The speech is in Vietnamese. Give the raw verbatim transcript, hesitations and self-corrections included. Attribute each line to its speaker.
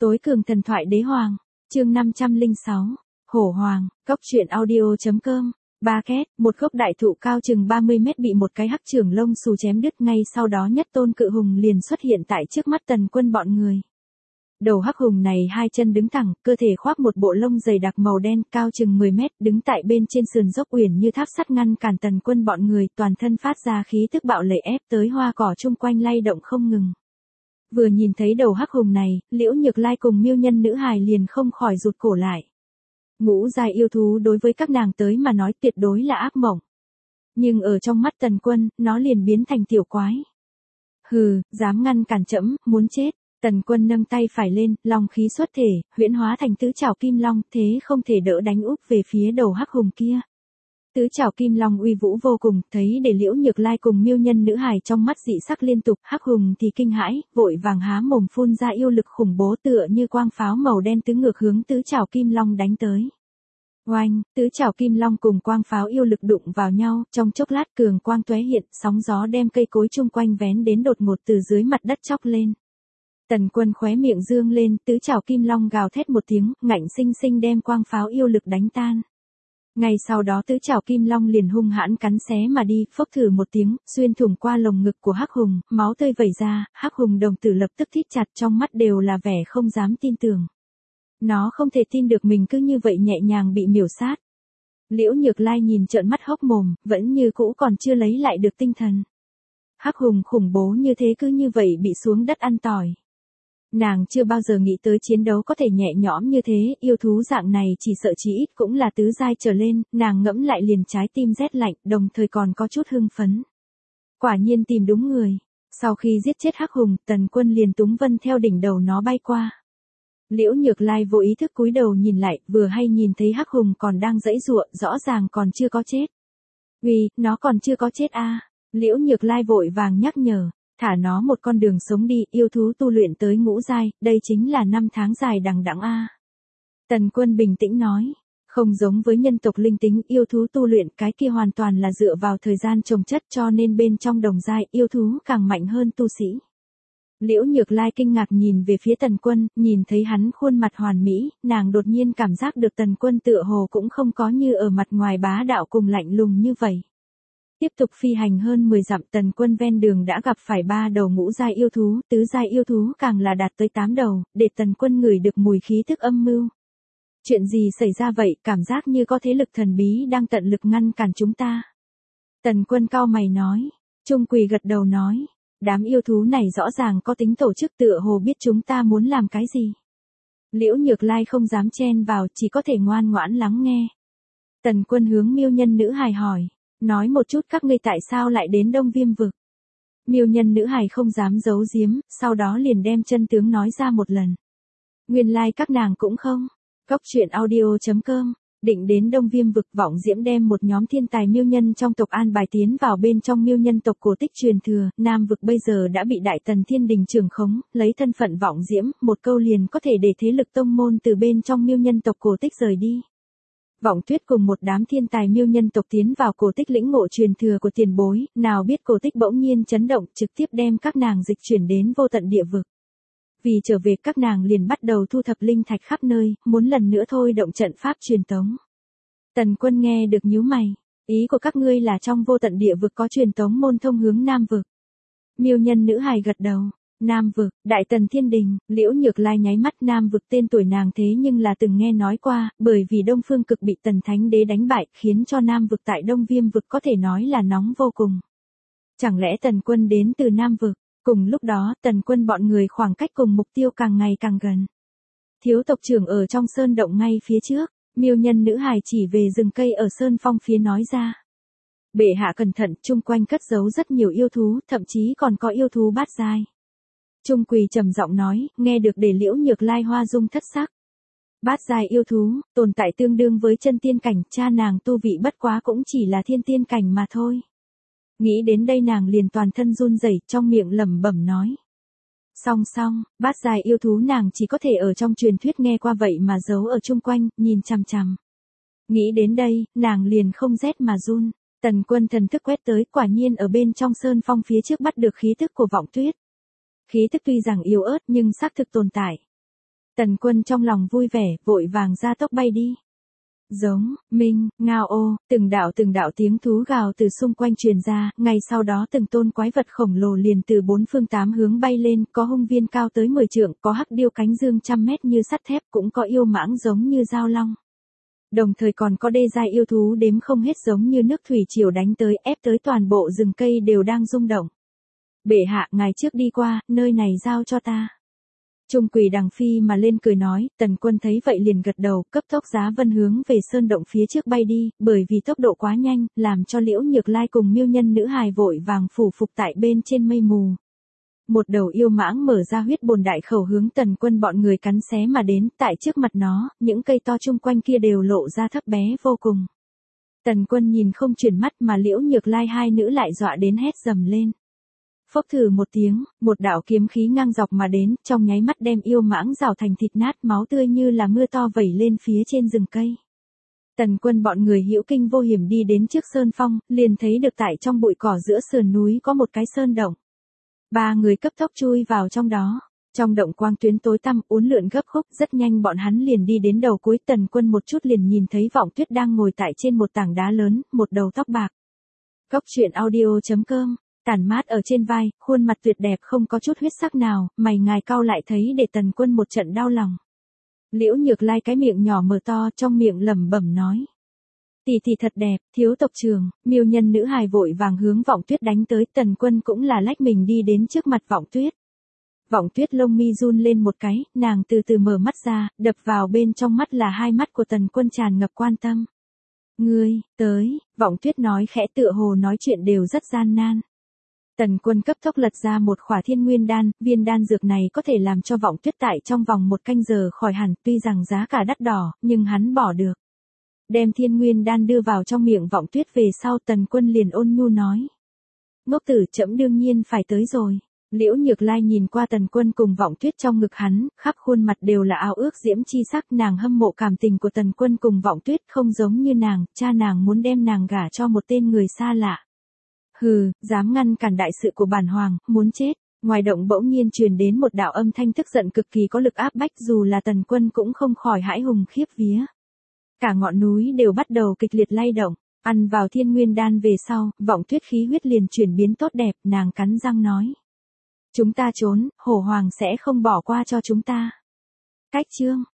Speaker 1: Tối cường thần thoại đế hoàng, chương năm trăm lẻ sáu, Hổ Hoàng, Cốc truyện audio.com. Ba két, một gốc đại thụ cao chừng ba mươi mét bị một cái hắc trưởng lông xù chém đứt, ngay sau đó nhất tôn cự hùng liền xuất hiện tại trước mắt Tần Quân bọn người. Đầu hắc hùng này hai chân đứng thẳng, cơ thể khoác một bộ lông dày đặc màu đen cao chừng mười mét, đứng tại bên trên sườn dốc uyển như tháp sắt ngăn cản Tần Quân bọn người, toàn thân phát ra khí tức bạo lệ ép tới hoa cỏ chung quanh lay động không ngừng. Vừa nhìn thấy đầu hắc hùng này, Liễu Nhược Lai cùng Miêu Nhân nữ hài liền không khỏi rụt cổ lại. Ngũ giai yêu thú đối với các nàng tới mà nói tuyệt đối là ác mộng. Nhưng ở trong mắt Tần Quân, nó liền biến thành tiểu quái. Hừ, dám ngăn cản trẫm, muốn chết. Tần Quân nâng tay phải lên, long khí xuất thể, huyễn hóa thành tứ trảo kim long, thế không thể đỡ đánh úp về phía đầu hắc hùng kia. Tứ trảo kim long uy vũ vô cùng, thấy để Liễu Nhược Lai cùng Miêu Nhân nữ hài trong mắt dị sắc liên tục, hắc hùng thì kinh hãi, vội vàng há mồm phun ra yêu lực khủng bố tựa như quang pháo màu đen tứ ngược hướng tứ trảo kim long đánh tới. Oanh, tứ trảo kim long cùng quang pháo yêu lực đụng vào nhau, trong chốc lát cường quang tóe hiện, sóng gió đem cây cối chung quanh vén đến đột ngột từ dưới mặt đất chóc lên. Tần Quân khóe miệng dương lên, tứ trảo kim long gào thét một tiếng, ngạnh sinh sinh đem quang pháo yêu lực đánh tan. Ngay sau đó tứ trảo kim long liền hung hãn cắn xé mà đi, phốc thử một tiếng, xuyên thủng qua lồng ngực của hắc hùng, máu tươi vẩy ra, hắc hùng đồng tử lập tức thít chặt, trong mắt đều là vẻ không dám tin tưởng. Nó không thể tin được mình cứ như vậy nhẹ nhàng bị miểu sát. Liễu Nhược Lai nhìn trợn mắt hốc mồm, vẫn như cũ còn chưa lấy lại được tinh thần. Hắc hùng khủng bố như thế cứ như vậy bị xuống đất ăn tỏi. Nàng chưa bao giờ nghĩ tới chiến đấu có thể nhẹ nhõm như thế, yêu thú dạng này chỉ sợ chí ít cũng là tứ giai trở lên, nàng ngẫm lại liền trái tim rét lạnh, đồng thời còn có chút hưng phấn. Quả nhiên tìm đúng người. Sau khi giết chết hắc hùng, Tần Quân liền túng vân theo đỉnh đầu nó bay qua. Liễu Nhược Lai vô ý thức cúi đầu nhìn lại, vừa hay nhìn thấy hắc hùng còn đang giãy giụa, rõ ràng còn chưa có chết. Uy, nó còn chưa có chết a. À. Liễu Nhược Lai vội vàng nhắc nhở. Thả nó một con đường sống đi, yêu thú tu luyện tới ngũ giai, đây chính là năm tháng dài đằng đẵng a. Tần Quân bình tĩnh nói, không giống với nhân tộc linh tính, yêu thú tu luyện cái kia hoàn toàn là dựa vào thời gian trồng chất, cho nên bên trong đồng giai, yêu thú càng mạnh hơn tu sĩ. Liễu Nhược Lai kinh ngạc nhìn về phía Tần Quân, nhìn thấy hắn khuôn mặt hoàn mỹ, nàng đột nhiên cảm giác được Tần Quân tựa hồ cũng không có như ở mặt ngoài bá đạo cùng lạnh lùng như vậy. Tiếp tục phi hành hơn mười dặm, Tần Quân ven đường đã gặp phải ba đầu ngũ giai yêu thú, tứ giai yêu thú càng là đạt tới tám đầu, để Tần Quân ngửi được mùi khí thức âm mưu. Chuyện gì xảy ra vậy, cảm giác như có thế lực thần bí đang tận lực ngăn cản chúng ta. Tần Quân cau mày nói, Trung Quỳ gật đầu nói, đám yêu thú này rõ ràng có tính tổ chức, tựa hồ biết chúng ta muốn làm cái gì. Liễu Nhược Lai không dám chen vào, chỉ có thể ngoan ngoãn lắng nghe. Tần Quân hướng Miêu Nhân nữ hài hỏi. Nói một chút các ngươi tại sao lại đến Đông Viêm vực. Miêu Nhân nữ hài không dám giấu giếm, sau đó liền đem chân tướng nói ra một lần. Nguyên lai like các nàng cũng không. Cốc truyện audio.com. Định đến Đông Viêm vực, Vọng Diễm đem một nhóm thiên tài miêu nhân trong tộc an bài tiến vào bên trong miêu nhân tộc cổ tích truyền thừa. Nam vực bây giờ đã bị Đại Tần Thiên Đình trưởng khống, lấy thân phận Vọng Diễm, một câu liền có thể để thế lực tông môn từ bên trong miêu nhân tộc cổ tích rời đi. Vọng Tuyết cùng một đám thiên tài miêu nhân tộc tiến vào cổ tích lĩnh ngộ truyền thừa của tiền bối, nào biết cổ tích bỗng nhiên chấn động, trực tiếp đem các nàng dịch chuyển đến vô tận địa vực. Vì trở về các nàng liền bắt đầu thu thập linh thạch khắp nơi, muốn lần nữa thôi động trận pháp truyền tống. Tần Quân nghe được nhíu mày, ý của các ngươi là trong vô tận địa vực có truyền tống môn thông hướng Nam vực. Miêu Nhân nữ hài gật đầu. Nam vực, Đại Tần Thiên Đình, Liễu Nhược Lai nháy mắt, Nam vực tên tuổi nàng thế nhưng là từng nghe nói qua, bởi vì Đông Phương Cực bị Tần Thánh Đế đánh bại, khiến cho Nam vực tại Đông Viêm vực có thể nói là nóng vô cùng. Chẳng lẽ Tần Quân đến từ Nam vực? Cùng lúc đó, Tần Quân bọn người khoảng cách cùng mục tiêu càng ngày càng gần. Thiếu tộc trưởng ở trong sơn động ngay phía trước, Miêu Nhân nữ hài chỉ về rừng cây ở sơn phong phía nói ra. Bệ hạ cẩn thận, chung quanh cất giấu rất nhiều yêu thú, thậm chí còn có yêu thú bát giai. Trung Quỳ trầm giọng nói, nghe được để Liễu Nhược Lai hoa dung thất sắc. Bát giai yêu thú, tồn tại tương đương với chân tiên cảnh, cha nàng tu vị bất quá cũng chỉ là thiên tiên cảnh mà thôi. Nghĩ đến đây nàng liền toàn thân run rẩy, trong miệng lẩm bẩm nói. Song song, bát giai yêu thú nàng chỉ có thể ở trong truyền thuyết nghe qua vậy mà giấu ở chung quanh, nhìn chằm chằm. Nghĩ đến đây, nàng liền không rét mà run. Tần Quân thần thức quét tới, quả nhiên ở bên trong sơn phong phía trước bắt được khí tức của Vọng Tuyết. Khí tức tuy rằng yếu ớt nhưng xác thực tồn tại. Tần Quân trong lòng vui vẻ, vội vàng ra tốc bay đi. Giống, minh, ngao ô, từng đạo từng đạo tiếng thú gào từ xung quanh truyền ra, ngay sau đó từng tôn quái vật khổng lồ liền từ bốn phương tám hướng bay lên, có hung viên cao tới mười trượng, có hắc điêu cánh dương trăm mét như sắt thép, cũng có yêu mãng giống như dao long. Đồng thời còn có đê giai yêu thú đếm không hết giống như nước thủy triều đánh tới, ép tới toàn bộ rừng cây đều đang rung động. Bệ hạ, ngài trước đi qua, nơi này giao cho ta. Trung Quỷ Đằng phi mà lên cười nói, Tần Quân thấy vậy liền gật đầu, cấp tốc giá vân hướng về sơn động phía trước bay đi, bởi vì tốc độ quá nhanh, làm cho Liễu Nhược Lai cùng Miêu Nhân nữ hài vội vàng phủ phục tại bên trên mây mù. Một đầu yêu mãng mở ra huyết bồn đại khẩu hướng Tần Quân bọn người cắn xé mà đến, tại trước mặt nó, những cây to chung quanh kia đều lộ ra thấp bé vô cùng. Tần Quân nhìn không chuyển mắt mà Liễu Nhược Lai hai nữ lại dọa đến hét dầm lên. Phốc thử một tiếng, một đạo kiếm khí ngang dọc mà đến, trong nháy mắt đem yêu mãng rào thành thịt nát, máu tươi như là mưa to vẩy lên phía trên rừng cây. Tần Quân bọn người hữu kinh vô hiểm đi đến trước sơn phong, liền thấy được tại trong bụi cỏ giữa sườn núi có một cái sơn động. Ba người cấp tốc chui vào trong đó. Trong động quang tuyến tối tăm, uốn lượn gấp khúc, rất nhanh bọn hắn liền đi đến đầu cuối. Tần Quân một chút liền nhìn thấy Vọng Tuyết đang ngồi tại trên một tảng đá lớn, một đầu tóc bạc. Góc truyện audio chấm com, tản mát ở trên vai, khuôn mặt tuyệt đẹp không có chút huyết sắc nào, mày ngài cau lại thấy để Tần Quân một trận đau lòng. Liễu Nhược Lai cái miệng nhỏ mở to, trong miệng lẩm bẩm nói. Tỷ tỷ thật đẹp, thiếu tộc trưởng. Miêu Nhân nữ hài vội vàng hướng Vọng Tuyết đánh tới, Tần Quân cũng là lách mình đi đến trước mặt Vọng Tuyết. Vọng Tuyết lông mi run lên một cái, nàng từ từ mở mắt ra, đập vào bên trong mắt là hai mắt của Tần Quân tràn ngập quan tâm. Ngươi, tới, Vọng Tuyết nói khẽ tựa hồ nói chuyện đều rất gian nan. Tần Quân cấp tốc lật ra một khỏa thiên nguyên đan, viên đan dược này có thể làm cho Vọng Tuyết tại trong vòng một canh giờ khỏi hẳn, tuy rằng giá cả đắt đỏ, nhưng hắn bỏ được. Đem thiên nguyên đan đưa vào trong miệng Vọng Tuyết về sau, Tần Quân liền ôn nhu nói. Ngốc tử, trẫm đương nhiên phải tới rồi. Liễu Nhược Lai nhìn qua Tần Quân cùng Vọng Tuyết trong ngực hắn, khắp khuôn mặt đều là ao ước diễm chi sắc, nàng hâm mộ cảm tình của Tần Quân cùng Vọng Tuyết, không giống như nàng, cha nàng muốn đem nàng gả cho một tên người xa lạ. Hừ, dám ngăn cản đại sự của bản hoàng, muốn chết. Ngoài động bỗng nhiên truyền đến một đạo âm thanh tức giận cực kỳ có lực áp bách, dù là Tần Quân cũng không khỏi hãi hùng khiếp vía. Cả ngọn núi đều bắt đầu kịch liệt lay động, ăn vào thiên nguyên đan về sau, Vọng Tuyết khí huyết liền chuyển biến tốt đẹp, nàng cắn răng nói. Chúng ta trốn, hổ hoàng sẽ không bỏ qua cho chúng ta. Cách chương.